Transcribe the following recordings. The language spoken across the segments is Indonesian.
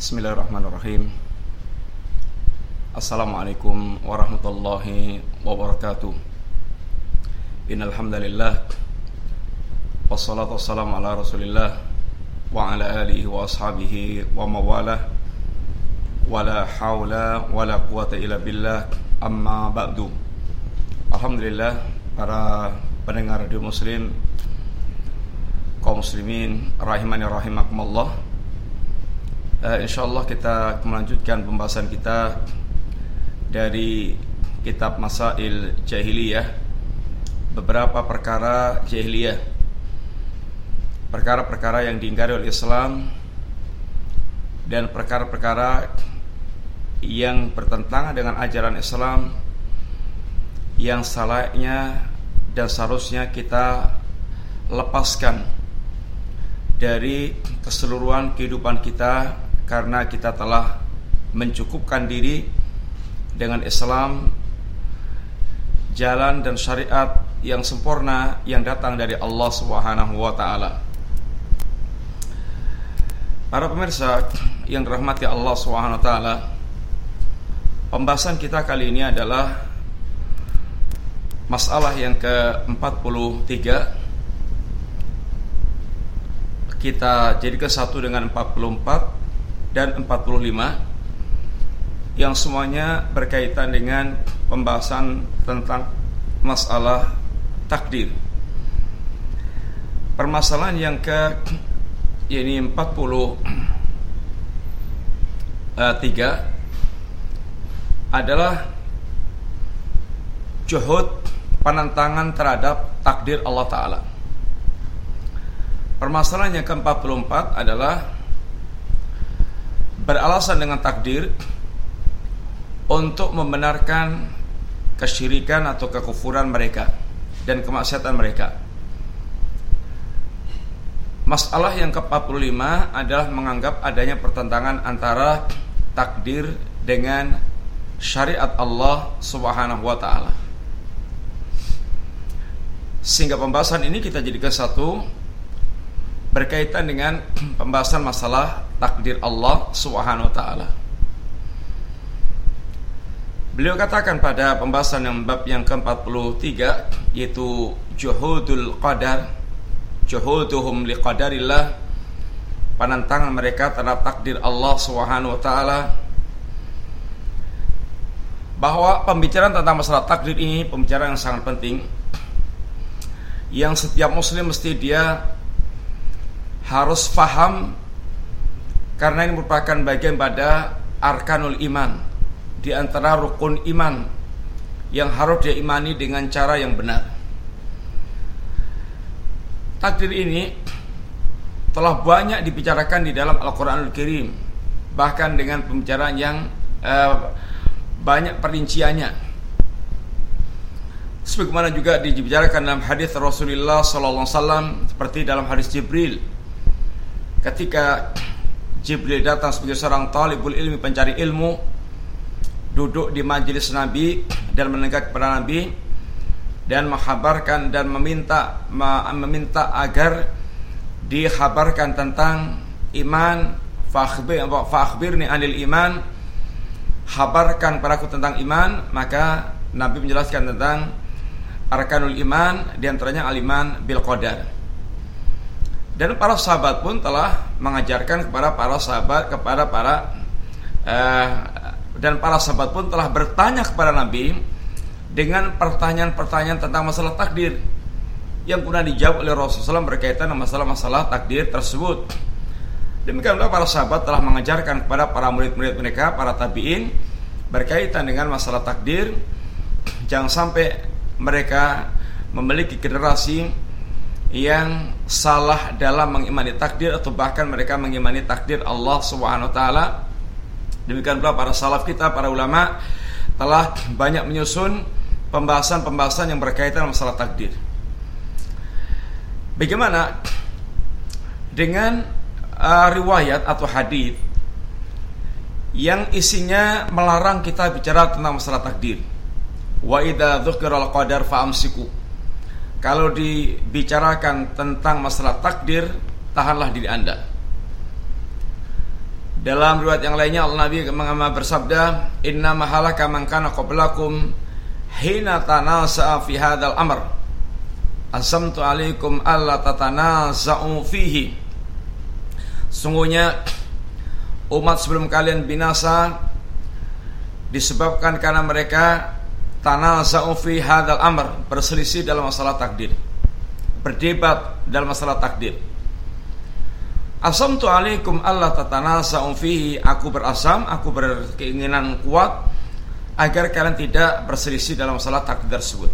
Bismillahirrahmanirrahim. Assalamualaikum warahmatullahi wabarakatuh. Innal hamdalillah wassalatu wassalamu ala Rasulillah wa ala alihi wa ashabihi wa mawalah. Wala haula wala quwata illa billah. Amma ba'du. Alhamdulillah, para pendengar radio muslim, kaum muslimin rahimani rahimakumullah. InsyaAllah kita melanjutkan pembahasan kita dari kitab Masail Jahiliyah, beberapa perkara jahiliyah, perkara-perkara yang diingkari oleh Islam dan perkara-perkara yang bertentangan dengan ajaran Islam yang salahnya dan seharusnya kita lepaskan dari keseluruhan kehidupan kita, karena kita telah mencukupkan diri dengan Islam, jalan dan syariat yang sempurna yang datang dari Allah Subhanahu wa taala. Para pemirsa yang dirahmati Allah Subhanahu wa taala, pembahasan kita kali ini adalah masalah yang ke-43. Kita jadikan satu dengan 44 dan 45, yang semuanya berkaitan dengan pembahasan tentang masalah takdir. Permasalahan yang ini 43 adalah juhud, penentangan terhadap takdir Allah Ta'ala. Permasalahan yang ke-44 adalah beralasan dengan takdir untuk membenarkan kesyirikan atau kekufuran mereka dan kemaksiatan mereka. Masalah yang ke-45 adalah menganggap adanya pertentangan antara takdir dengan syariat Allah Subhanahu wa taala. Sehingga pembahasan ini kita jadikan satu, berkaitan dengan pembahasan masalah takdir Allah Subhanahu wa taala. Beliau katakan pada pembahasan yang bab yang ke-43, yaitu juhudul qadar, juhuduhum liqadarillah, penentangan mereka terhadap takdir Allah Subhanahu wa taala, bahwa pembicaraan tentang masalah takdir ini pembicaraan yang sangat penting, yang setiap muslim mesti dia harus faham, karena ini merupakan bagian pada arkanul iman, di antara rukun iman yang harus dia imani dengan cara yang benar. Takdir ini telah banyak dibicarakan di dalam Al-Quranul Karim, bahkan dengan pembicaraan yang banyak perinciannya, sebagaimana juga dibicarakan dalam hadis Rasulullah SAW, seperti dalam hadis Jibril. Ketika Jibril datang sebagai seorang talibul ilmi, pencari ilmu, duduk di majelis Nabi dan mendengar kepada Nabi dan menghabarkan dan meminta agar dikhabarkan tentang iman. Fakhbirni anil iman, habarkan padaku tentang iman. Maka Nabi menjelaskan tentang arkanul iman, di antaranya al-iman bil qadar. Dan para sahabat pun telah mengajarkan kepada para sahabat, dan para sahabat pun telah bertanya kepada Nabi dengan pertanyaan-pertanyaan tentang masalah takdir, yang kemudian dijawab oleh Rasulullah SAW berkaitan dengan masalah-masalah takdir tersebut. Demikian pula para sahabat telah mengajarkan kepada para murid-murid mereka, para tabi'in, berkaitan dengan masalah takdir. Jangan sampai mereka memiliki generasi yang salah dalam mengimani takdir, atau bahkan mereka mengimani takdir Allah Subhanahu wa taala. Demikian pula para salaf kita, para ulama, telah banyak menyusun pembahasan-pembahasan yang berkaitan dengan masalah takdir. Bagaimana dengan riwayat atau hadis yang isinya melarang kita bicara tentang masalah takdir? Wa idza dzukiral qadar fa'amsiku. Kalau dibicarakan tentang masalah takdir, tahanlah diri Anda. Dalam riwayat yang lainnya Nabi bersabda, "Inna mahalaka man kana qablakum hina tanasa'a fi hadzal amr. Asamtu alaikum alla tatanaza'u fihi." Sungguhnya umat sebelum kalian binasa disebabkan karena mereka tanaza'u fi hadzal amr, berselisih dalam masalah takdir, berdebat dalam masalah takdir. Asamtu alaikum alla tatanaza'u fihi, aku berasam, aku berkeinginan kuat agar kalian tidak berselisih dalam masalah takdir tersebut.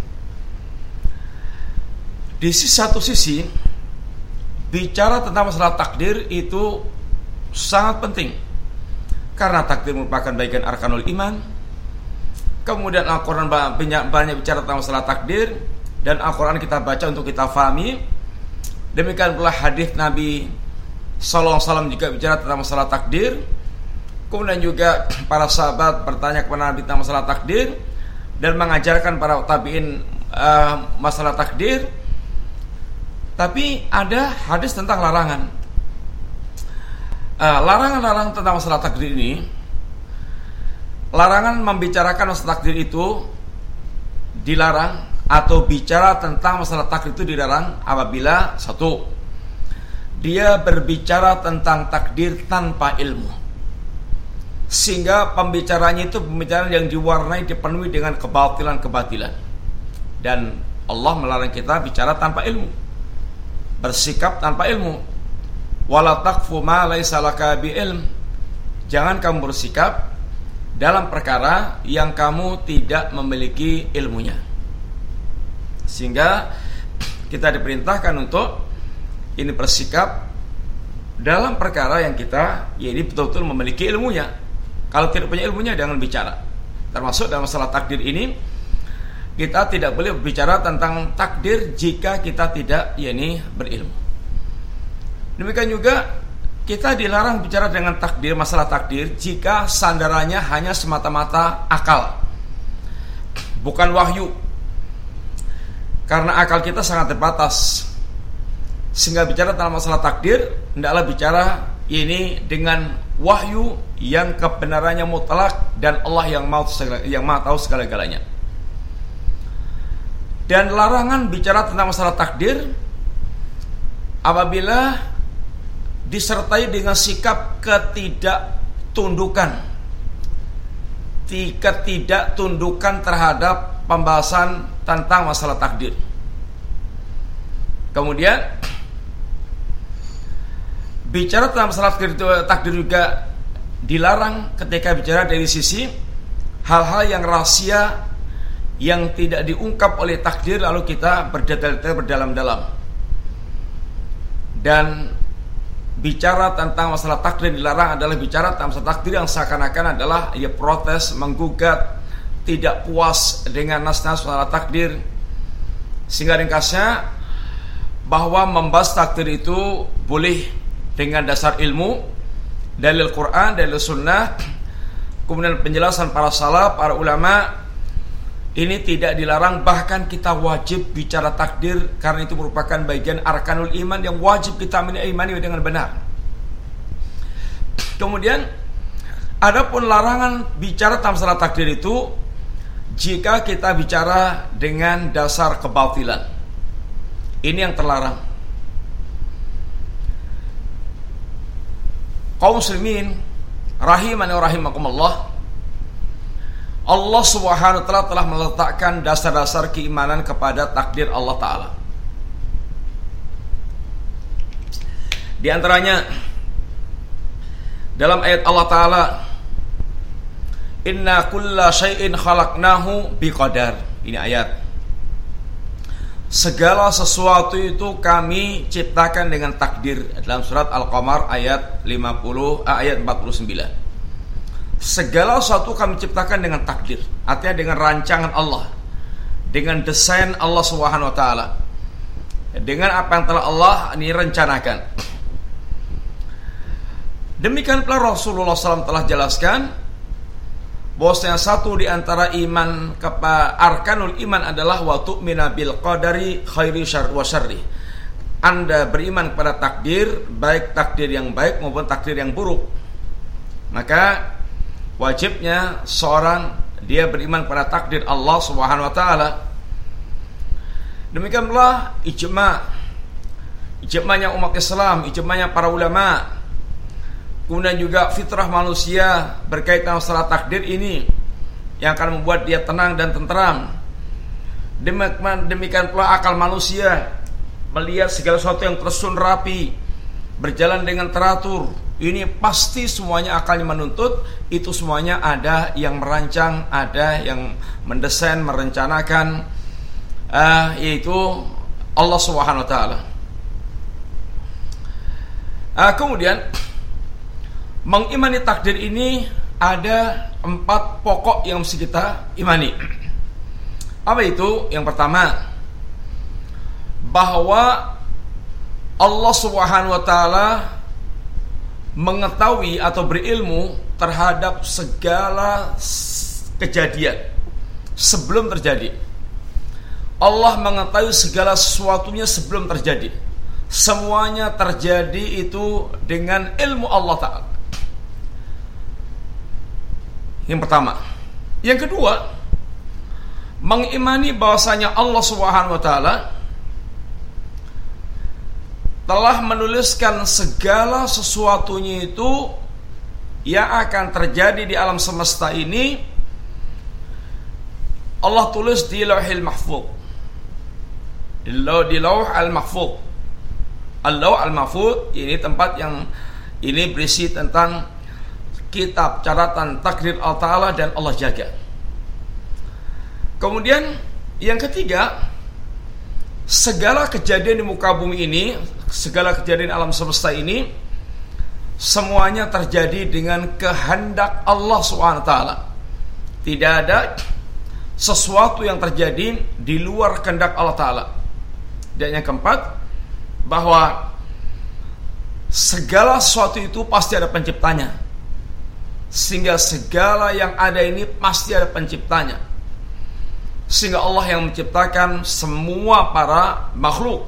Di satu sisi, bicara tentang masalah takdir itu sangat penting, karena takdir merupakan bagian arkanul iman. Kemudian Al-Quran banyak bicara tentang masalah takdir, dan Al-Quran kita baca untuk kita fahami. Demikian pula hadis Nabi Sallallahu Alaihi Wasallam juga bicara tentang masalah takdir. Kemudian juga para sahabat bertanya kepada Nabi tentang masalah takdir dan mengajarkan para tabi'in masalah takdir. Tapi ada hadis tentang larangan. Larangan-larangan tentang masalah takdir ini, larangan membicarakan masalah takdir itu dilarang, atau bicara tentang masalah takdir itu dilarang apabila satu, dia berbicara tentang takdir tanpa ilmu, sehingga pembicaranya itu pembicaraan yang diwarnai, dipenuhi dengan kebatilan-kebatilan. Dan Allah melarang kita bicara tanpa ilmu, bersikap tanpa ilmu. Wala taqfu ma laysa laka bi'ilm, jangan kamu bersikap dalam perkara yang kamu tidak memiliki ilmunya. Sehingga kita diperintahkan untuk ini bersikap dalam perkara yang kita betul-betul memiliki ilmunya. Kalau tidak punya ilmunya, jangan bicara. Termasuk dalam masalah takdir ini, kita tidak boleh berbicara tentang takdir jika kita tidak berilmu. Demikian juga kita dilarang bicara dengan takdir, masalah takdir, jika sandarannya hanya semata-mata akal, bukan wahyu. Karena akal kita sangat terbatas, sehingga bicara tentang masalah takdir hendaklah bicara ini dengan wahyu yang kebenarannya mutlak dan Allah yang maha tahu segala-galanya. Dan larangan bicara tentang masalah takdir apabila disertai dengan sikap ketidaktundukan terhadap pembahasan tentang masalah takdir. Kemudian bicara tentang masalah takdir juga dilarang ketika bicara dari sisi hal-hal yang rahasia yang tidak diungkap oleh takdir, lalu kita berdetail-detail berdalam-dalam. Dan bicara tentang masalah takdir dilarang adalah bicara tentang masalah takdir yang seakan-akan adalah protes, menggugat, tidak puas dengan nas-nas masalah takdir. Sehingga ringkasnya bahwa membahas takdir itu boleh dengan dasar ilmu, dalil Quran, dalil sunnah, kemudian penjelasan para salaf, para ulama. Ini tidak dilarang, bahkan kita wajib bicara takdir, karena itu merupakan bagian arkanul iman yang wajib kita imani dengan benar. Kemudian adapun larangan bicara tentang masalah takdir itu jika kita bicara dengan dasar kebatilan, ini yang terlarang. Kaum muslimin rahimani wa rahimakumullah, Allah Subhanahu wa ta'ala telah meletakkan dasar-dasar keimanan kepada takdir Allah Ta'ala. Di antaranya dalam ayat Allah Ta'ala, inna kulla syai'in khalaqnahu biqadar. Ini ayat. Segala sesuatu itu kami ciptakan dengan takdir, dalam surat Al-Qamar ayat 49. Segala sesuatu kami ciptakan dengan takdir, artinya dengan rancangan Allah, dengan desain Allah Subhanahu wa ta'ala, dengan apa yang telah Allah ini rencanakan. Demikian pula Rasulullah SAW telah jelaskan bahwasanya satu di antara iman kepada arkanul iman adalah wa tu'mina bil qadari khairi wa syarri. Anda beriman kepada takdir, baik takdir yang baik maupun takdir yang buruk. Maka wajibnya seorang dia beriman pada takdir Allah Subhanahu wa taala. Demikian pula ijma'nya umat Islam, ijma'nya para ulama. Kemudian juga fitrah manusia berkaitan masalah takdir ini yang akan membuat dia tenang dan tenteram. Demikian pula akal manusia melihat segala sesuatu yang tersusun rapi, berjalan dengan teratur. Ini pasti semuanya akalnya menuntut itu semuanya ada yang merancang, ada yang mendesain, merencanakan, yaitu Allah Subhanahu wa taala. Kemudian mengimani takdir ini ada 4 pokok yang mesti kita imani. Apa itu? Yang pertama, bahwa Allah Subhanahu wa taala mengetahui atau berilmu terhadap segala kejadian sebelum terjadi. Allah mengetahui segala sesuatunya sebelum terjadi. Semuanya terjadi itu dengan ilmu Allah Ta'ala. Yang pertama. Yang kedua, mengimani bahwasanya Allah Subhanahu wa taala telah menuliskan segala sesuatunya itu yang akan terjadi di alam semesta ini. Allah tulis di Lauhil Mahfuz. Di Lauh Al-Mahfuz. Al-Lauh Al-Mahfuz ini tempat yang ini berisi tentang kitab catatan takdir Allah Ta'ala dan Allah jaga. Kemudian yang ketiga, segala kejadian di muka bumi ini, segala kejadian alam semesta ini semuanya terjadi dengan kehendak Allah SWT. Tidak ada sesuatu yang terjadi di luar kehendak Allah Ta'ala. Dan yang keempat, bahwa segala sesuatu itu pasti ada penciptanya, sehingga segala yang ada ini pasti ada penciptanya, sehingga Allah yang menciptakan semua para makhluk.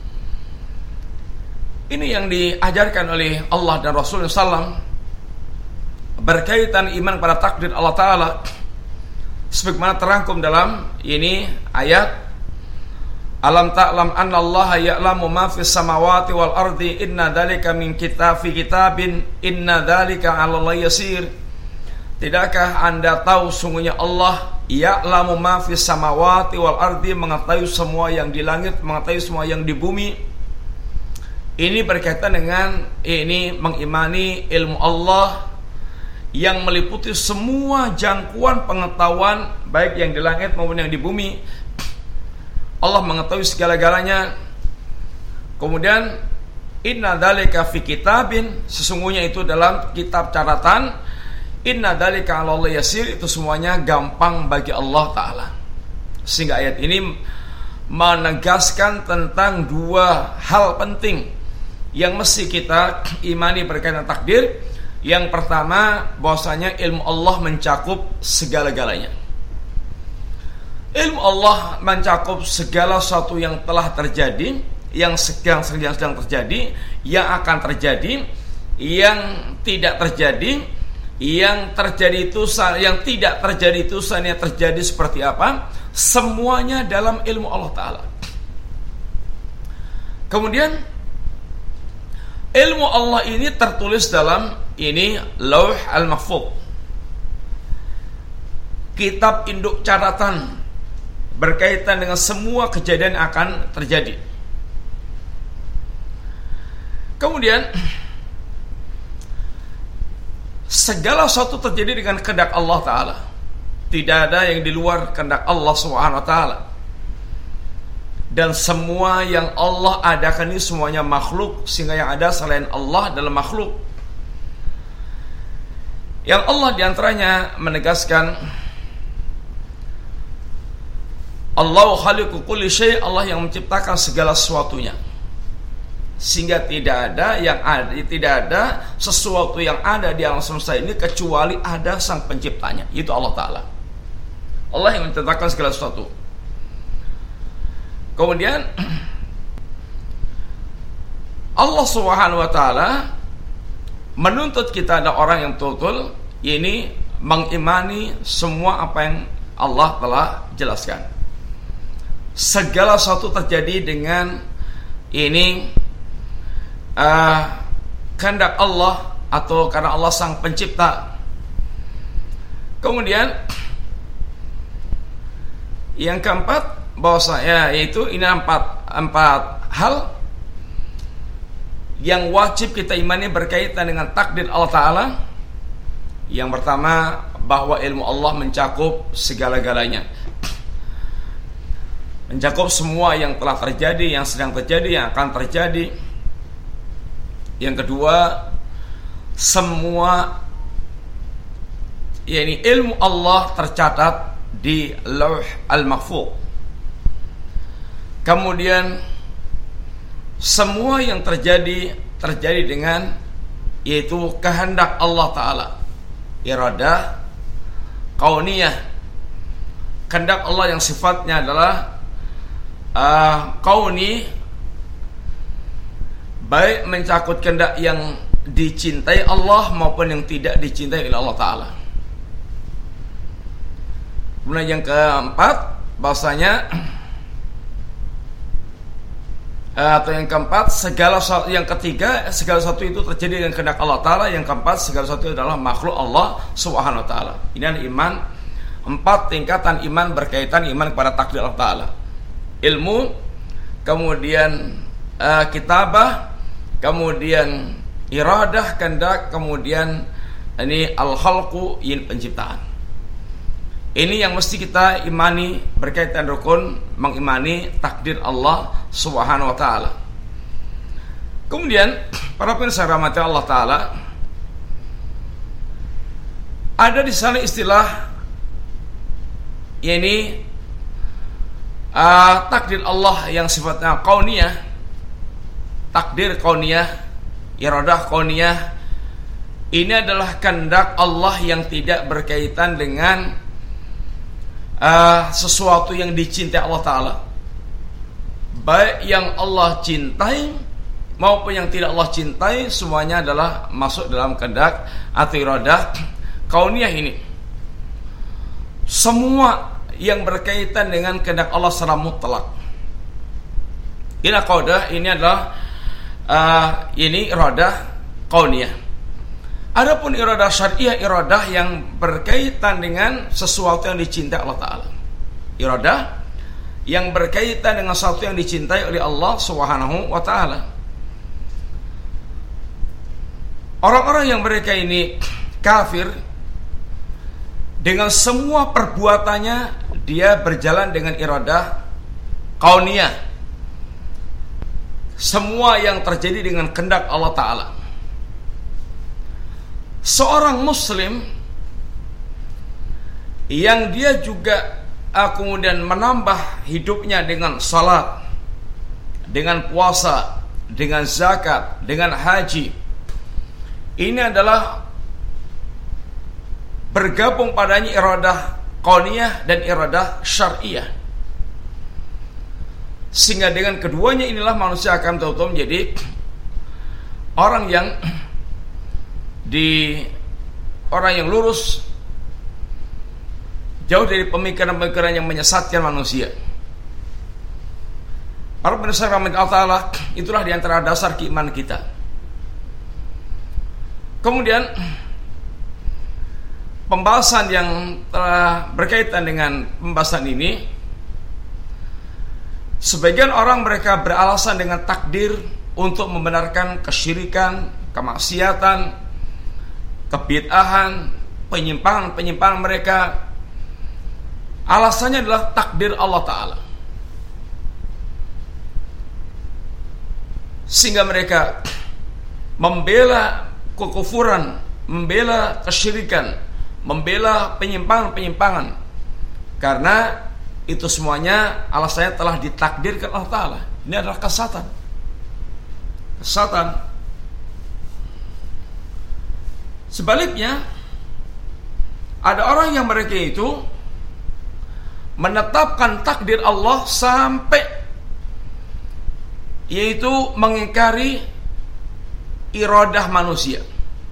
Ini yang diajarkan oleh Allah dan Rasulullah SAW berkaitan iman pada takdir Allah Ta'ala, sebagaimana terangkum dalam ini ayat, alam ta'lam anna Allah ya'lamu ma fis samawati wal ardi inna dzalika min kitabin inna dzalika 'ala Allah yasir. Tidakkah Anda tahu sungguhnya Allah ya'lamu ma fis samawati wal ardi, mengetahui semua yang di langit, mengetahui semua yang di bumi. Ini berkaitan dengan ini mengimani ilmu Allah yang meliputi semua jangkauan pengetahuan baik yang di langit maupun yang di bumi. Allah mengetahui segala-galanya. Kemudian inna dzalika fi kitabin, sesungguhnya itu dalam kitab catatan. Inna dzalika 'ala Allah yasir, itu semuanya gampang bagi Allah Ta'ala. Sehingga ayat ini menegaskan tentang 2 hal penting yang mesti kita imani berkaitan takdir. Yang pertama, bahwasanya ilmu Allah mencakup segala-galanya. Ilmu Allah mencakup segala sesuatu yang telah terjadi, yang sedang terjadi, yang akan terjadi, yang tidak terjadi, yang terjadi itu, yang tidak terjadi itu seandainya terjadi seperti apa. Semuanya dalam ilmu Allah Ta'ala. Kemudian ilmu Allah ini tertulis dalam ini Lauh Al-Mahfuz, kitab induk catatan berkaitan dengan semua kejadian yang akan terjadi. Kemudian segala sesuatu terjadi dengan kehendak Allah Ta'ala. Tidak ada yang di luar kehendak Allah SWT. Dan semua yang Allah adakan ini semuanya makhluk, sehingga yang ada selain Allah adalah makhluk. Yang Allah diantaranya menegaskan Allahu khaliqu kulli syai', Allah yang menciptakan segala sesuatunya, sehingga tidak ada sesuatu yang ada di alam semesta ini kecuali ada sang penciptanya, itu Allah Ta'ala. Allah yang menciptakan segala sesuatu. menuntut kita ada orang yang betul-betul ini mengimani semua apa yang Allah telah jelaskan. Segala sesuatu terjadi dengan ini kehendak Allah atau karena Allah sang pencipta. Kemudian yang keempat bahwasanya yaitu ini empat hal yang wajib kita imani berkaitan dengan takdir Allah Ta'ala. Yang pertama, bahwa ilmu Allah mencakup segala-galanya, mencakup semua yang telah terjadi, yang sedang terjadi, yang akan terjadi. Yang kedua, semua yakni ilmu Allah tercatat di Lauh Al-Mahfuz. Kemudian semua yang terjadi dengan yaitu kehendak Allah Ta'ala, iradah kauniyah, kehendak Allah yang sifatnya adalah kauni, baik mencakup kehendak yang dicintai Allah maupun yang tidak dicintai oleh Allah Ta'ala. Kemudian yang keempat bahwasanya atau yang keempat yang ketiga segala sesuatu itu terjadi dengan kehendak Allah Ta'ala. Yang keempat segala sesuatu adalah makhluk Allah Subhanahu Wa Ta'ala. Ini adalah iman, 4 tingkatan iman berkaitan iman kepada takdir Allah Ta'ala. Ilmu, kemudian kitabah, kemudian iradah kehendak, kemudian ini al-khalqu, penciptaan. Ini yang mesti kita imani berkaitan rukun mengimani takdir Allah Subhanahu Wa Ta'ala. Kemudian para pemirsa rahmati Allah Ta'ala, ada di sana istilah yakni takdir Allah yang sifatnya kauniyah, takdir kauniyah, iradah kauniyah. Ini adalah kehendak Allah yang tidak berkaitan dengan sesuatu yang dicintai Allah Ta'ala, baik yang Allah cintai maupun yang tidak Allah cintai, semuanya adalah masuk dalam kehendak atau iradah kauniyah ini. Semua yang berkaitan dengan kehendak Allah secara mutlak, ini qaudah, ini adalah ini iradah kauniyah. Adapun iradah syariah, iradah yang berkaitan dengan sesuatu yang dicintai Allah Ta'ala, iradah yang berkaitan dengan sesuatu yang dicintai oleh Allah Subhanahu Wa Ta'ala. Orang-orang yang mereka ini kafir, dengan semua perbuatannya dia berjalan dengan iradah kauniyah, semua yang terjadi dengan kehendak Allah Ta'ala. Seorang muslim yang dia juga kemudian menambah hidupnya dengan salat, dengan puasa, dengan zakat, dengan haji, ini adalah bergabung padanya iradah kauniyah dan iradah syariah. Sehingga dengan keduanya inilah manusia akan betul-betul menjadi orang yang lurus, jauh dari pemikiran-pemikiran yang menyesatkan manusia. Para pemirsa rahmat Allah Ta'ala, itulah diantara dasar keimanan kita. Kemudian pembahasan yang telah berkaitan dengan pembahasan ini, sebagian orang mereka beralasan dengan takdir untuk membenarkan kesyirikan, kemaksiatan, kebid'ahan, penyimpangan mereka. Alasannya adalah takdir Allah Ta'ala, sehingga mereka membela kekufuran, membela kesyirikan, membela penyimpangan, karena itu semuanya alasannya telah ditakdirkan Allah Ta'ala. Ini adalah kesesatan. Sebaliknya, ada orang yang mereka itu menetapkan takdir Allah sampai yaitu mengingkari iradah manusia.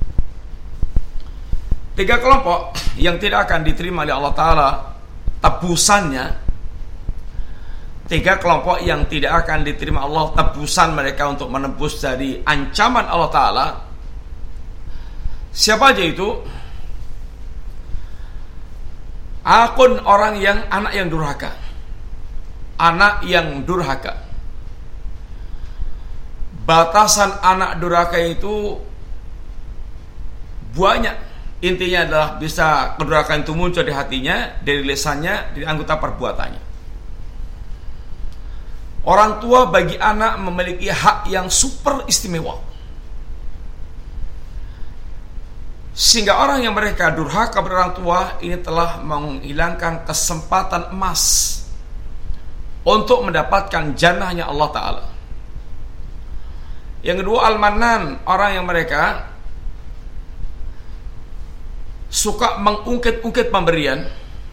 3 kelompok yang tidak akan diterima oleh Allah Ta'ala tebusannya. 3 kelompok yang tidak akan diterima Allah tebusan mereka untuk menebus dari ancaman Allah Ta'ala. Siapa aja itu? Akun orang yang anak yang durhaka. Anak yang durhaka. Batasan anak durhaka itu banyak. Intinya adalah bisa kedurhakaan itu muncul di hatinya, dari lisannya, dari anggota perbuatannya. Orang tua bagi anak memiliki hak yang super istimewa, sehingga orang yang mereka durhaka kepada orang tua ini telah menghilangkan kesempatan emas untuk mendapatkan jannahnya Allah Ta'ala. Yang kedua, al-mannan, orang yang mereka suka mengungkit-ungkit pemberian.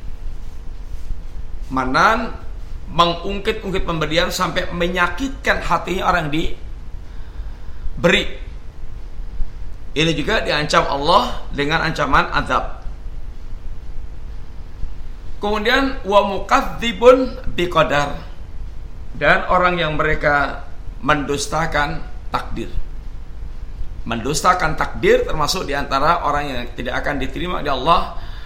Manan, mengungkit-ungkit pemberian sampai menyakitkan hatinya orang yang diberi. Ini juga diancam Allah dengan ancaman azab. Kemudian wa mukadzibun biqadar, dan orang yang mereka mendustakan takdir. Mendustakan takdir termasuk diantara orang yang tidak akan diterima oleh Allah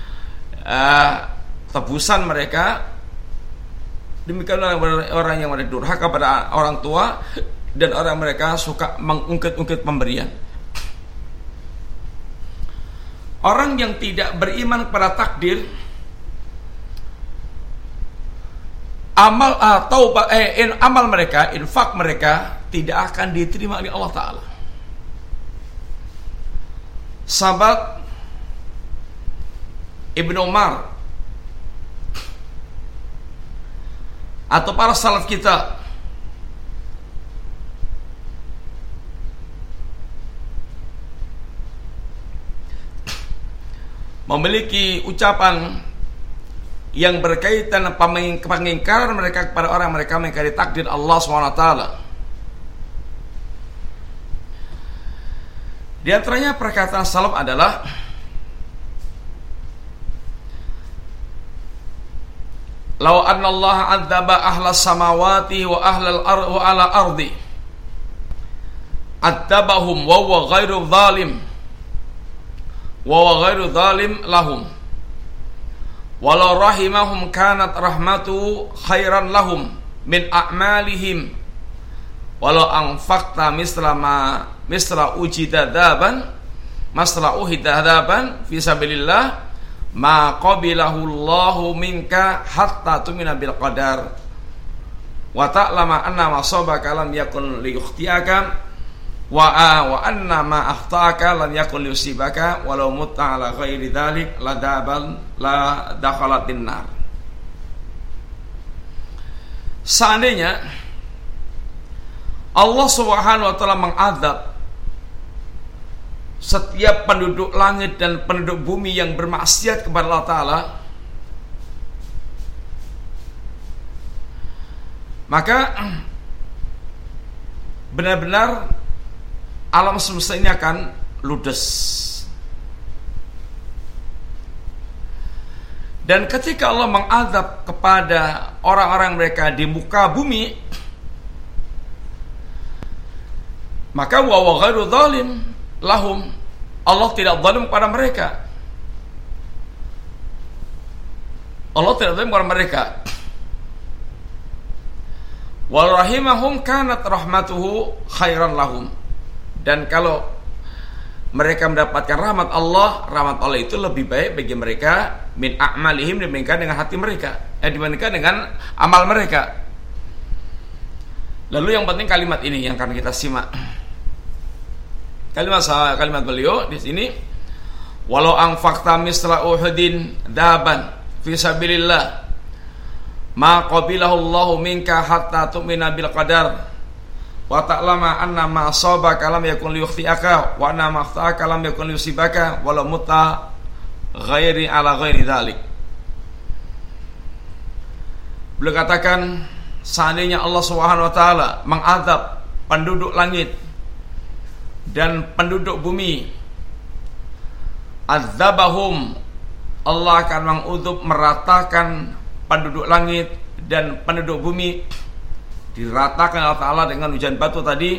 tebusan mereka. Demikian orang yang durhaka pada orang tua, dan orang mereka suka mengungkit-ungkit pemberian. Orang yang tidak beriman kepada takdir, amal mereka, infak mereka tidak akan diterima oleh Allah Ta'ala. Sahabat Ibnu Umar atau para salaf kita memiliki ucapan yang berkaitan pengingkaran mereka kepada orang mereka mengingkari takdir Allah SWT. Di antaranya perkataan salaf adalah, "Law anna Allah 'adzaba ahlas samawati wa ahlal ardi wa ala ardi, 'adzabahum wa huwa ghairu zalim wa huwa ghairu zalim lahum. Walau rahimahum kanat rahmatu khairan lahum min a'malihim. Walau anfaqta misla ujida dhaban masla uhida dhaban fi sabilillah ma qabilahu Allahu minka hatta tumina bil qadar wa ta'lama anna ma sabaka lam yakun liyukhtiaka wa anna ma akhtaka lam yakun liyusibaka walau mutta ala ghairi dzalik la dakhalatin nar." Seandainya Allah Subhanahu wa ta'ala mengadab setiap penduduk langit dan penduduk bumi yang bermaksiat kepada Allah Ta'ala, maka benar-benar alam semesta ini akan ludes. Dan ketika Allah mengadab kepada orang-orang mereka di muka bumi, maka wa ghairu zalim lahum, Allah tidak zalim kepada mereka. Allah tidak zalim kepada mereka. Wa rahimahum kanat rahmatuhu khairan lahum, dan kalau mereka mendapatkan rahmat Allah itu lebih baik bagi mereka min a'malihim, dibandingkan dengan hati mereka, dibandingkan dengan amal mereka. Lalu yang penting kalimat ini yang akan kita simak. Kalimat beliau di sini, walau anfaqta misla uhudin daban fi sabilillah ma qabilahu Allahu minka hatta tu'mina bil qadar wa ta'lama anna ma asabaka lam yakun liyukhtiaka wa anna ma akhtaka lam yakun liyusibaka walau mutta ghairi ala ghairi dzalik. Beliau katakan, seandainya Allah Subhanahu wa taala mengadab penduduk langit dan penduduk bumi adzabahum, Allah akan mengudhub, meratakan penduduk langit dan penduduk bumi, diratakan Allah Ta'ala dengan hujan batu tadi.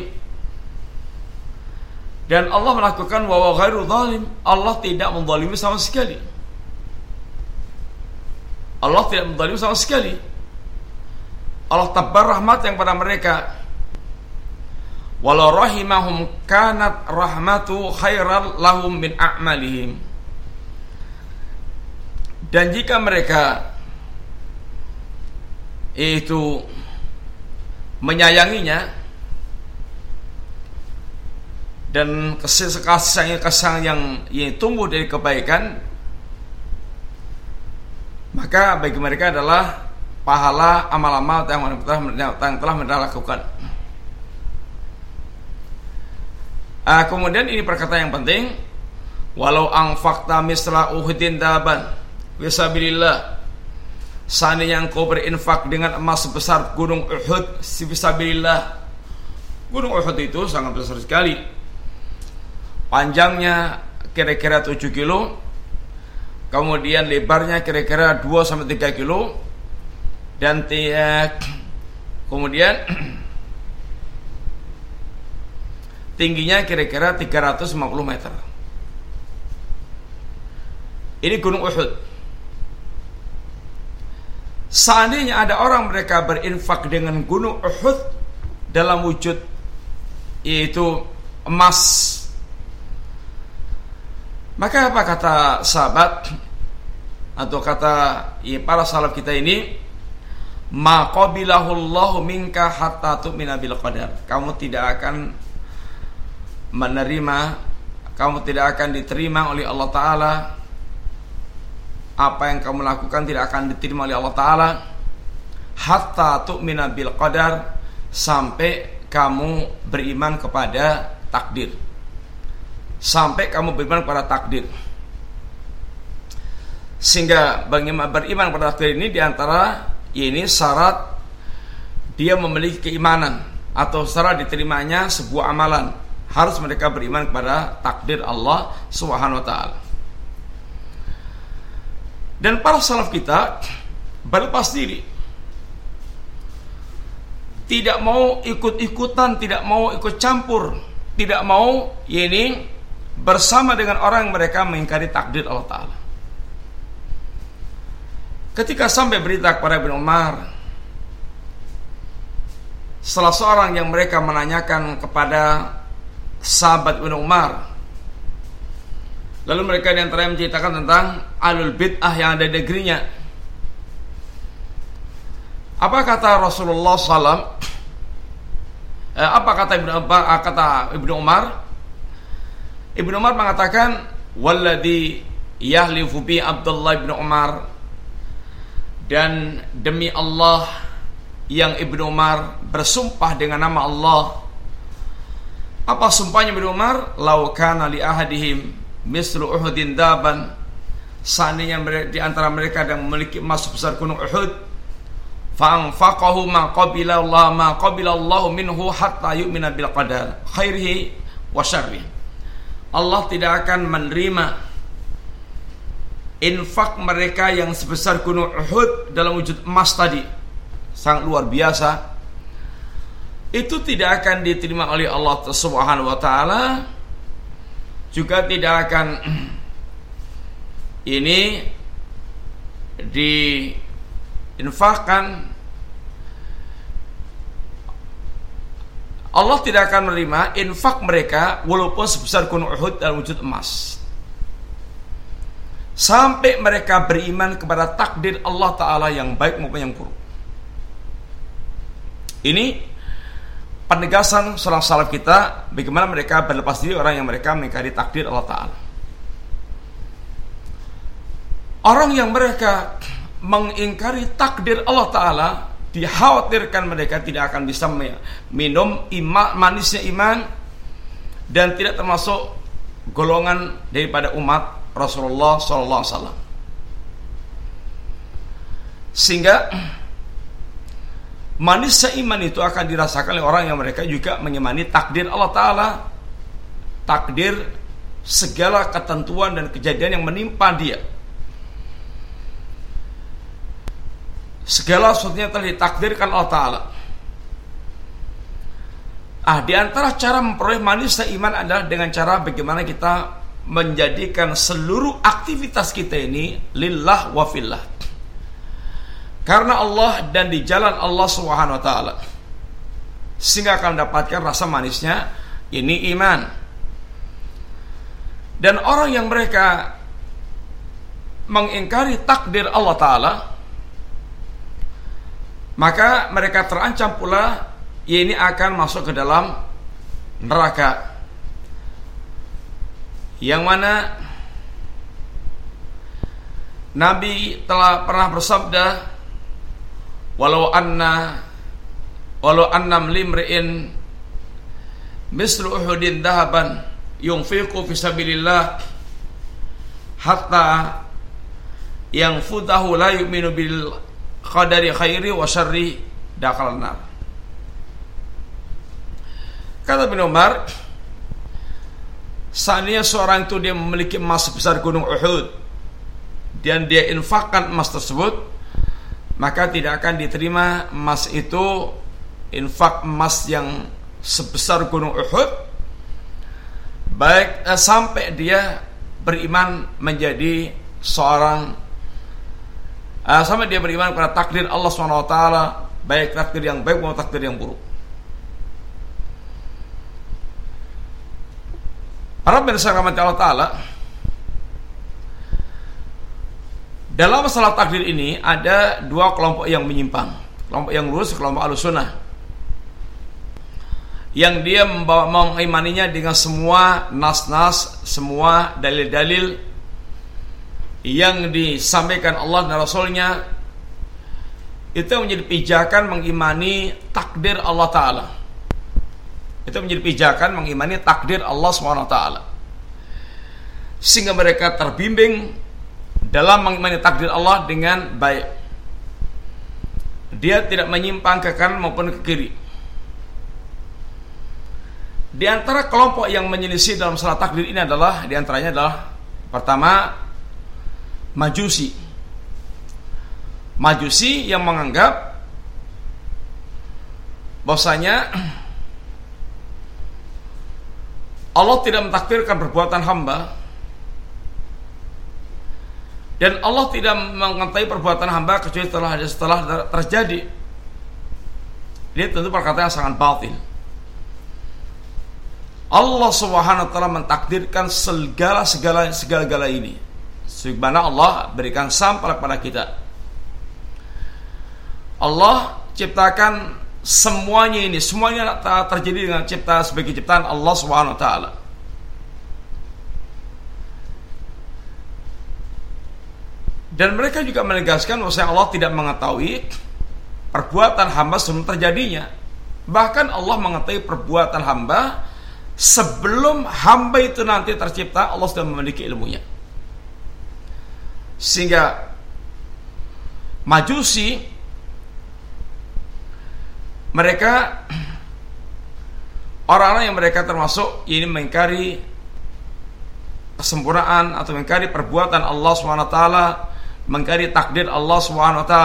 Dan Allah melakukan wa ghairu zalim, Allah tidak menzalimi sama sekali. Allah tidak menzalimi sama sekali. Allah tabar rahmat yang pada mereka. Walau rahimahum kanat rahmatu khairan lahum min a'malihim. Dan jika mereka itu menyayanginya dan kasih yang tumbuh dari kebaikan, maka bagi mereka adalah pahala amal-amal yang telah mereka lakukan. Kemudian ini perkataan yang penting, walau anfaqta misla uhudin daban fisabilillah, seandainya engkau berinfak dengan emas sebesar gunung Uhud fisabilillah. Gunung Uhud itu sangat besar sekali, panjangnya kira-kira 7 kilo, kemudian lebarnya kira-kira 2-3 kilo, dan kemudian tingginya kira-kira 350 meter. Ini gunung Uhud. Seandainya ada orang mereka berinfak dengan gunung Uhud dalam wujud yaitu emas, maka apa kata sahabat atau kata para salaf kita ini, ma qabilahullahu minka hatta tu'mina bil qadar. Kamu tidak akan menerima, kamu tidak akan diterima oleh Allah Ta'ala, apa yang kamu lakukan tidak akan diterima oleh Allah Ta'ala hatta tu'mina bil qadar, sampai kamu beriman kepada takdir, sampai kamu beriman kepada takdir. Sehingga bagaimana beriman kepada takdir ini diantara ini syarat dia memiliki keimanan atau syarat diterimanya sebuah amalan, harus mereka beriman kepada takdir Allah Subhanahu wa ta'ala. Dan para salaf kita berlepas diri, tidak mau ikut-ikutan, tidak mau ikut campur, tidak mau ini bersama dengan orang yang mereka mengingkari takdir Allah Ta'ala. Ketika sampai berita kepada Ibnu Umar, salah seorang yang mereka menanyakan kepada sahabat Ibnu Umar, lalu mereka di antara menceritakan tentang alul bid'ah yang ada di negerinya. Apa kata Rasulullah SAW? Apa kata Ibnu Umar? Ibnu Umar mengatakan, walladzi yahlifu bi Abdullah bin Umar, dan demi Allah yang Ibnu Umar bersumpah dengan nama Allah. Apa sumpahnya Ibnu Umar? Lau kana li ahadihim mislu Uhudin daban, seandainya di antara mereka yang memiliki emas sebesar gunung Uhud, fa'anfaqahu ma qabila Allah minhu hatta yu'mina bil qadar khairihi wa syarrihi. Allah tidak akan menerima infak mereka yang sebesar gunung Uhud dalam wujud emas tadi, sangat luar biasa. Itu tidak akan diterima oleh Allah Subhanahu wa ta'ala, juga tidak akan ini diinfakkan. Allah tidak akan menerima infak mereka walaupun sebesar gunung Uhud dalam wujud emas, sampai mereka beriman kepada takdir Allah Ta'ala yang baik maupun yang buruk. Ini penegasan seorang salaf kita bagaimana mereka berlepas diri orang yang mereka mengingkari takdir Allah Ta'ala. Orang yang mereka mengingkari takdir Allah Ta'ala, dikhawatirkan mereka tidak akan bisa minum manisnya iman dan tidak termasuk golongan daripada umat Rasulullah SAW. Sehingga manisnya iman itu akan dirasakan oleh orang yang mereka juga mengimani takdir Allah Ta'ala, takdir segala ketentuan dan kejadian yang menimpa dia. Segala sesuatunya telah ditakdirkan Allah Ta'ala. Di antara cara memperoleh manisnya iman adalah dengan cara bagaimana kita menjadikan seluruh aktivitas kita ini lillah wa fillah, karena Allah dan di jalan Allah Subhanahu wa Ta'ala, sehingga akan mendapatkan rasa manisnya ini iman. Dan orang yang mereka mengingkari takdir Allah Ta'ala, maka mereka terancam pula ini akan masuk ke dalam neraka, yang mana Nabi telah pernah bersabda, walau anna limri'in mislu uhudin dahaban yunfiqu fi sabilillah hatta yang fudahu la yu'minu bil qadari khairi wa syarri dakhalan nar. Kata Ibnu Umar, seandainya seorang itu dia memiliki emas sebesar gunung Uhud dan dia infakkan emas tersebut, maka tidak akan diterima emas itu, infak emas yang sebesar gunung Uhud, baik sampai dia beriman menjadi seorang sampai dia beriman pada takdir Allah SWT, baik takdir yang baik maupun takdir yang buruk. Para pemirsa rahmat Allah Ta'ala, dalam masalah takdir ini ada dua kelompok yang menyimpang. Kelompok yang lurus, kelompok Ahlussunnah, yang dia mengimaninya dengan semua nas-nas, semua dalil-dalil yang disampaikan Allah dan Rasulnya. Itu menjadi pijakan mengimani takdir Allah Ta'ala. Itu menjadi pijakan mengimani takdir Allah SWT, sehingga mereka terbimbing dalam mengimani takdir Allah dengan baik. Dia tidak menyimpang ke kanan maupun ke kiri. Di antara kelompok yang menyelisih dalam masalah takdir ini adalah, di antaranya adalah pertama, Majusi. Majusi yang menganggap bahwasanya Allah tidak mentakdirkan perbuatan hamba, dan Allah tidak mengetahui perbuatan hamba kecuali setelah terjadi. Ini tentu perkataan yang sangat batil. Allah Subhanahu wa Ta'ala mentakdirkan segala ini, sebagaimana Allah berikan sampel kepada kita. Allah ciptakan semuanya ini, semuanya terjadi dengan sebagai ciptaan Allah Subhanahu wa Ta'ala. Dan mereka juga menegaskan bahwa Allah tidak mengetahui perbuatan hamba sebelum terjadinya. Bahkan Allah mengetahui perbuatan hamba sebelum hamba itu nanti tercipta. Allah sudah memiliki ilmunya. Sehingga Majusi, mereka orang-orang yang mereka termasuk ini mengingkari kesempurnaan atau mengingkari perbuatan Allah SWT, mengingkari takdir Allah SWT,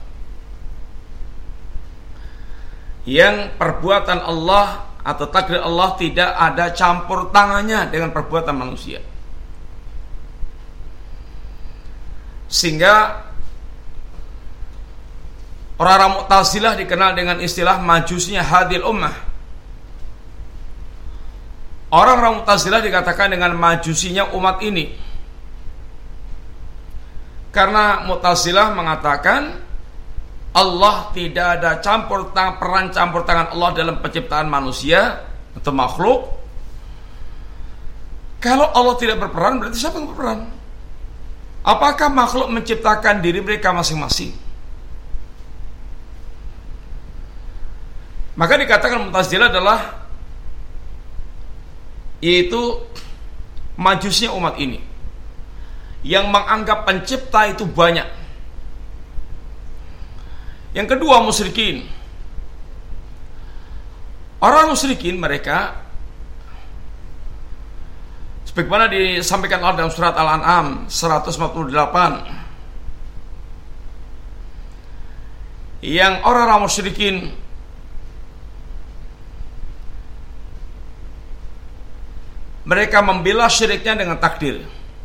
yang perbuatan Allah atau takdir Allah tidak ada campur tangannya dengan perbuatan manusia. Sehingga orang-orang Mu'tazilah dikenal dengan istilah Majusnya hadil ummah. Orang-orang Mu'tazilah dikatakan dengan Majusinya umat ini, karena Mu'tazilah mengatakan Allah tidak ada peran campur tangan Allah dalam penciptaan manusia atau makhluk. Kalau Allah tidak berperan, berarti siapa yang berperan? Apakah makhluk menciptakan diri mereka masing-masing? Maka dikatakan Mu'tazilah adalah yaitu Majusnya umat ini, yang menganggap pencipta itu banyak. Yang kedua, musyrikin. Orang musyrikin mereka Sebagaimana disampaikan Allah dalam surat Al-An'am 148, yang orang-orang musyrikin mereka membela syiriknya dengan takdir.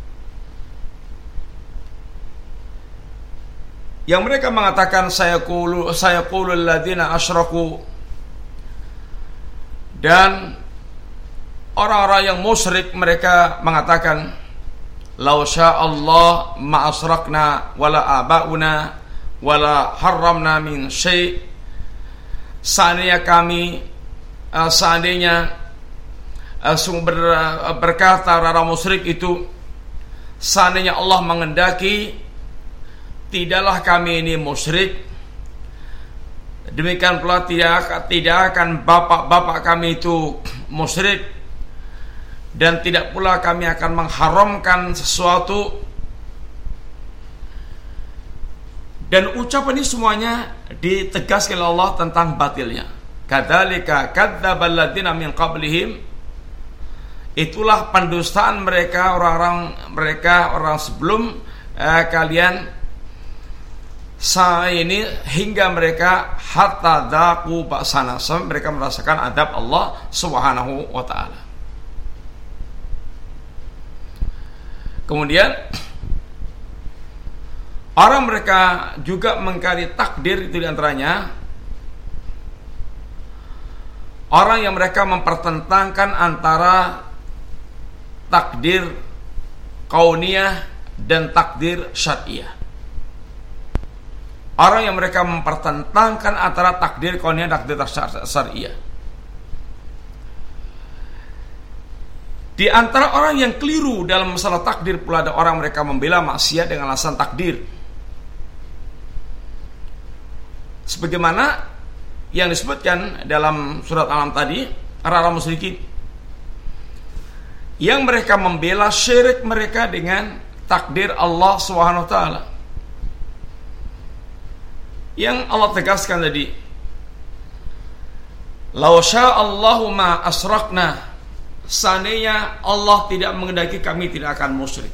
Yang mereka mengatakan sayaqulul ladzina asyraku, dan orang-orang yang musyrik mereka mengatakan law sya'allah ma asrakna wala abauna wala harramna min syai'. Seandainya berkata orang musyrik itu, seandainya Allah mengendaki, tidaklah kami ini musyrik, demikian pula tidak akan bapak-bapak kami itu musyrik, dan tidak pula kami akan mengharamkan sesuatu. Dan ucapan ini semuanya ditegaskan oleh Allah tentang batilnya. Kadzalika kadzdzabal ladzina min qablihim, itulah pendustaan mereka orang sebelum kalian ini, hingga mereka hatta dzaqu ba'sana, sampai mereka merasakan adab Allah Subhanahu wa taala. Kemudian orang mereka juga mengingkari takdir, itu diantaranya orang yang mereka mempertentangkan antara takdir kauniyah dan takdir syar'iyah. Orang yang mereka mempertentangkan antara takdir kauniyah dan takdir syar'iyah. Di antara orang yang keliru dalam masalah takdir pula ada orang mereka membela maksiat dengan alasan takdir. Sebagaimana yang disebutkan dalam surat Al-An'am tadi, orang-orang musyrikin yang mereka membela syirik mereka dengan takdir Allah Subhanahu wa taala. Yang Allah tegaskan tadi, law sya'allahu ma asrakna, seandainya Allah tidak mengendaki kami tidak akan musyrik.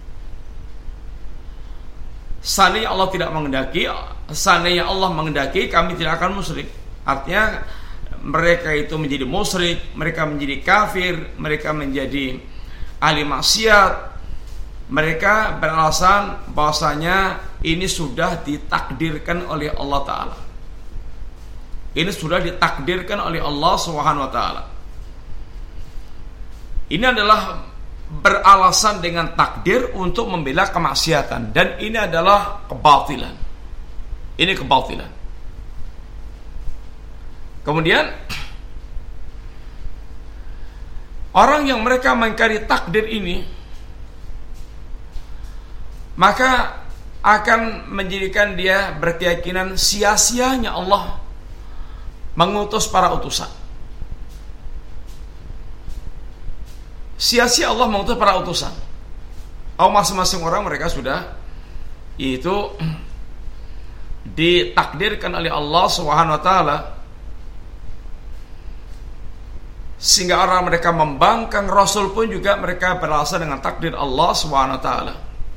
Seandainya Allah tidak mengendaki, seandainya Allah mengendaki kami tidak akan musyrik. Artinya mereka itu menjadi musyrik, mereka menjadi kafir, mereka menjadi ahli maksiat. Mereka beralasan bahwasanya ini sudah ditakdirkan oleh Allah Ta'ala. Ini sudah ditakdirkan oleh Allah Subhanahu wa Ta'ala. Ini adalah beralasan dengan takdir untuk membela kemaksiatan, dan ini adalah kebatilan. Ini kebatilan. Kemudian orang yang mereka mengingkari takdir ini, maka akan menjadikan dia berkeyakinan sia-sianya Allah mengutus para utusan. Sia-sia Allah mengutus para utusan. Masing-masing orang mereka sudah itu ditakdirkan oleh Allah Subhanahu wa taala, sehingga orang mereka membangkang Rasul pun juga mereka beralasan dengan takdir Allah Subhanahu wa taala.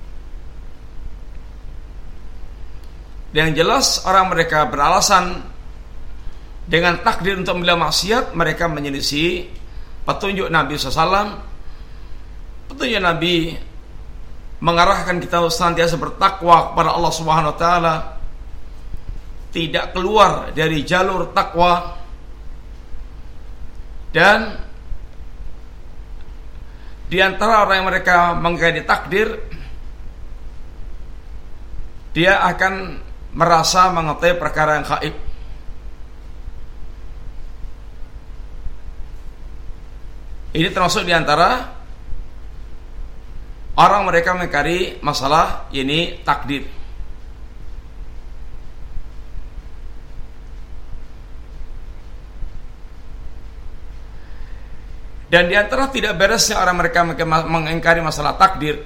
Yang jelas orang mereka beralasan dengan takdir untuk membela maksiat, mereka menyelisih petunjuk Nabi SAW. Petunjuk Nabi mengarahkan kita senantiasa bertakwa kepada Allah Subhanahu wa taala, tidak keluar dari jalur takwa, dan di antara orang yang mereka mengingkari takdir, dia akan merasa mengetahui perkara yang gaib. Ini termasuk di antara orang mereka mengingkari masalah ini takdir. Dan di antara tidak beresnya orang mereka mengingkari masalah takdir,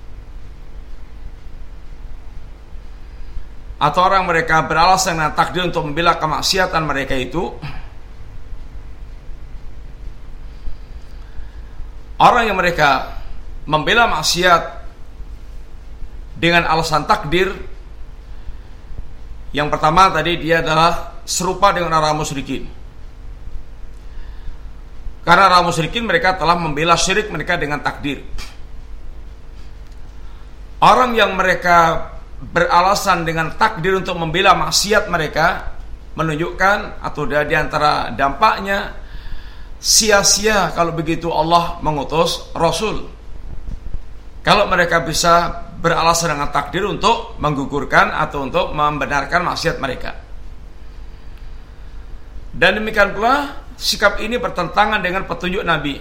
atau orang mereka beralasan dengan takdir untuk membela kemaksiatan mereka itu, orang yang mereka membela maksiat dengan alasan takdir, yang pertama tadi dia adalah serupa dengan orang musyrikin. Karena orang musyrikin mereka telah membela syirik mereka dengan takdir. Orang yang mereka beralasan dengan takdir untuk membela maksiat mereka, menunjukkan atau di antara dampaknya sia-sia kalau begitu Allah mengutus Rasul. Kalau mereka bisa beralasan dengan takdir untuk menggugurkan atau untuk membenarkan maksiat mereka. Dan demikian pula sikap ini bertentangan dengan petunjuk Nabi.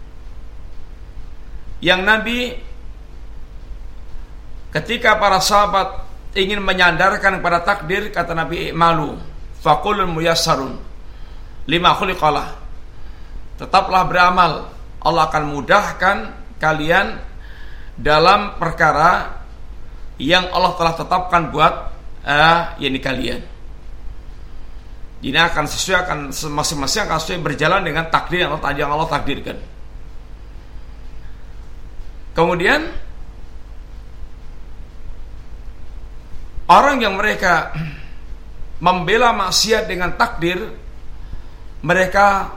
Yang Nabi ketika para sahabat ingin menyandarkan kepada takdir, kata Nabi, "I'malu faqulun muyassarun lima khuliqalah." Tetaplah beramal, Allah akan mudahkan kalian dalam perkara yang Allah telah tetapkan buat yakni kalian. Ini akan sesuai, akan masing-masing akan sesuai berjalan dengan takdir yang Allah takdirkan. Kemudian orang yang mereka membela maksiat dengan takdir, mereka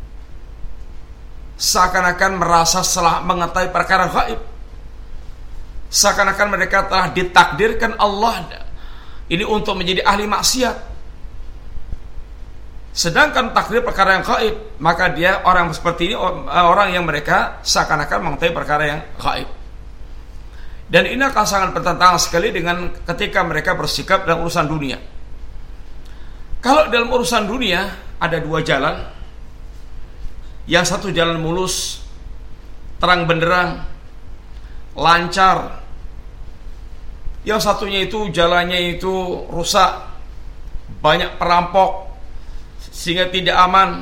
seakan-akan merasa setelah mengetahui perkara gaib, seakan-akan mereka telah ditakdirkan Allah ini untuk menjadi ahli maksiat. Sedangkan takdir perkara yang gaib, maka dia orang seperti ini orang yang mereka seakan-akan mengetahui perkara yang gaib. Dan ini akan sangat bertentangan sekali dengan ketika mereka bersikap dalam urusan dunia. Kalau dalam urusan dunia ada dua jalan. Yang satu jalan mulus, terang benderang, lancar. Yang satunya itu jalannya itu rusak, banyak perampok, sehingga tidak aman.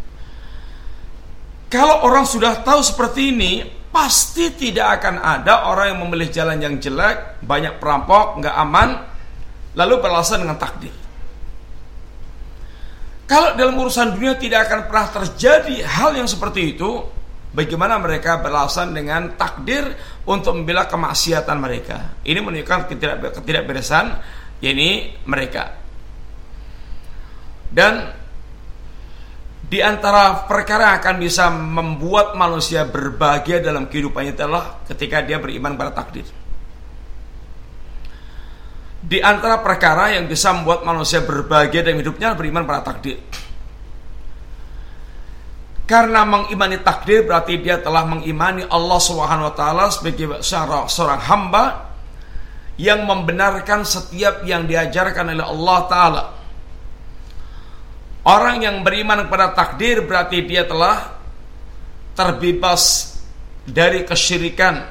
Kalau orang sudah tahu seperti ini, pasti tidak akan ada orang yang memilih jalan yang jelek, banyak perampok, nggak aman, lalu beralasan dengan takdir. Kalau dalam urusan dunia tidak akan pernah terjadi hal yang seperti itu, bagaimana mereka beralasan dengan takdir untuk membela kemaksiatan mereka? Ini menunjukkan ketidakberesan yakni mereka. Dan di antara perkara yang akan bisa membuat manusia berbahagia dalam kehidupannya adalah ketika dia beriman pada takdir. Di antara perkara yang bisa membuat manusia berbahagia dalam hidupnya beriman pada takdir. Karena mengimani takdir berarti dia telah mengimani Allah SWT sebagai seorang hamba yang membenarkan setiap yang diajarkan oleh Allah Ta'ala. Orang yang beriman kepada takdir berarti dia telah terbebas dari kesyirikan.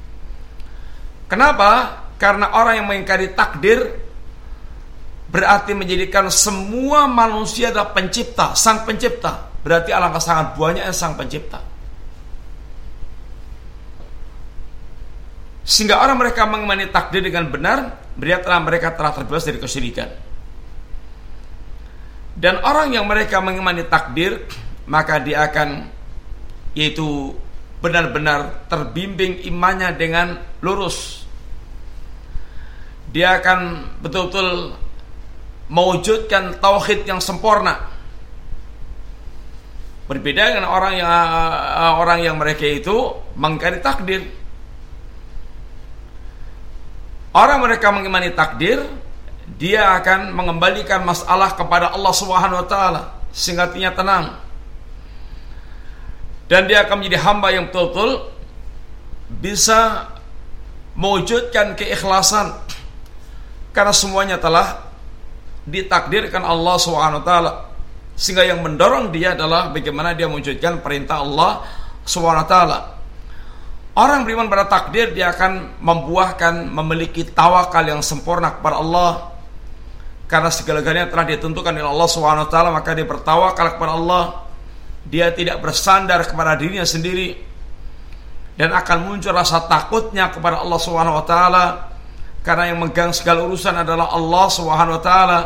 Kenapa? Karena orang yang mengingkari takdir berarti menjadikan semua manusia adalah pencipta, sang pencipta. Berarti alangkah sangat banyaknya sang pencipta. Sehingga orang mereka mengimani takdir dengan benar, berarti mereka telah terbebas dari kesyirikan. Dan orang yang mereka mengimani takdir, maka dia akan yaitu benar-benar terbimbing imannya dengan lurus. Dia akan betul-betul mewujudkan tauhid yang sempurna. Berbeda dengan orang yang mereka itu mengingkari takdir. Orang mereka mengimani takdir, dia akan mengembalikan masalah kepada Allah Subhanahu wa taala sehingga hatinya tenang. Dan dia akan menjadi hamba yang betul-betul bisa mewujudkan keikhlasan karena semuanya telah ditakdirkan Allah Subhanahu wa taala. Sehingga yang mendorong dia adalah bagaimana dia mewujudkan perintah Allah Subhanahu wa taala. Orang beriman pada takdir dia akan membuahkan memiliki tawakal yang sempurna kepada Allah. Karena segala-galanya telah ditentukan oleh Allah Subhanahu wa taala, maka dia bertawakal kepada Allah. Dia tidak bersandar kepada dirinya sendiri. Dan akan muncul rasa takutnya kepada Allah Subhanahu wa taala. Karena yang megang segala urusan adalah Allah Subhanahu wa taala.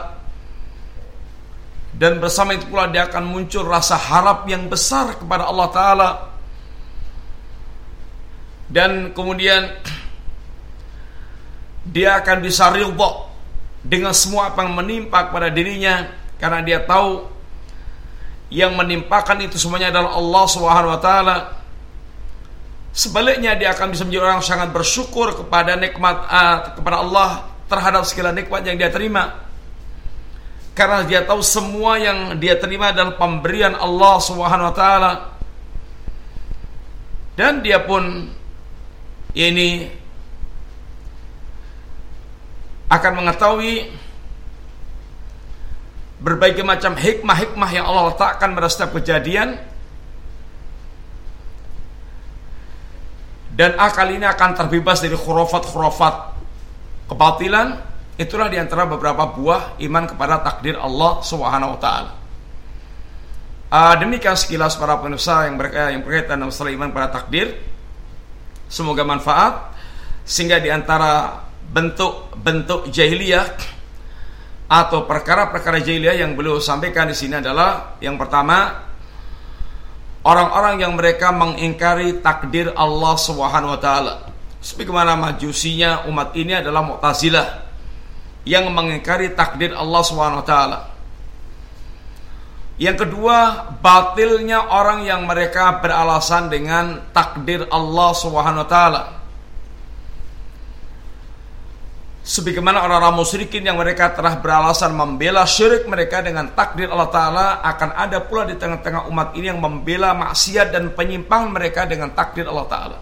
Dan bersama itu pula dia akan muncul rasa harap yang besar kepada Allah Ta'ala. dan kemudian dia akan bisa ridha dengan semua apa yang menimpa kepada dirinya, karena dia tahu yang menimpakan itu semuanya adalah Allah Subhanahu wa taala. Sebaliknya dia akan bisa menjadi orang yang sangat bersyukur kepada nikmat kepada Allah terhadap segala nikmat yang dia terima, karena dia tahu semua yang dia terima adalah pemberian Allah Subhanahu wa taala. Dan dia pun ini akan mengetahui berbagai macam hikmah-hikmah yang Allah letakkan pada setiap kejadian, dan akal ini akan terbebas dari khurafat-khurafat kebatilan. Itulah diantara beberapa buah iman kepada takdir Allah Subhanahu wa taala. Demikian sekilas para pemirsa yang berkaitan dengan masalah iman pada takdir. Semoga manfaat, sehingga diantara bentuk-bentuk jahiliyah atau perkara-perkara jahiliyah yang beliau sampaikan di sini adalah yang pertama, orang-orang yang mereka mengingkari takdir Allah Subhanahu wa taala. Sebagaimana majusinya umat ini adalah Mu'tazilah yang mengingkari takdir Allah Subhanahu wa taala. Yang kedua, batilnya orang yang mereka beralasan dengan takdir Allah Subhanahu wa taala. Sebagaimana orang-orang musyrikin yang mereka telah beralasan membela syirik mereka dengan takdir Allah taala, akan ada pula di tengah-tengah umat ini yang membela maksiat dan penyimpangan mereka dengan takdir Allah taala.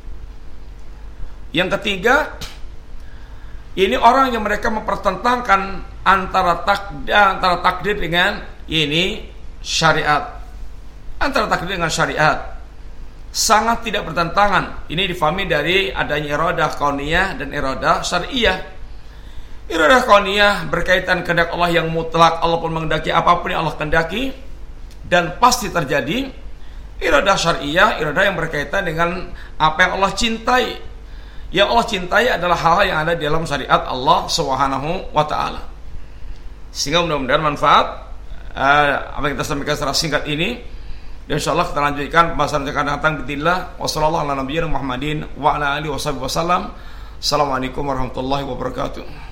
Yang ketiga, ini orang yang mereka mempertentangkan antara takdir dengan syariat. Antara takdir dengan syariat sangat tidak bertentangan. Ini difahami dari adanya iradah kauniyah dan iradah syariah. Iradah kauniyah berkaitan kehendak Allah yang mutlak. Allah pun menghendaki apapun yang Allah kehendaki dan pasti terjadi. Iradah syariah, iradah yang berkaitan dengan apa yang Allah cintai. Yang Allah cintai adalah hal-hal yang ada di dalam syariat Allah Subhanahu wa taala. Sehingga mudah-mudahan manfaat apa yang kita sampaikan secara singkat ini. Dan insyaallah kita lanjutkan pembahasan yang akan datang bismillah. Wassalamualaikum warahmatullahi wabarakatuh.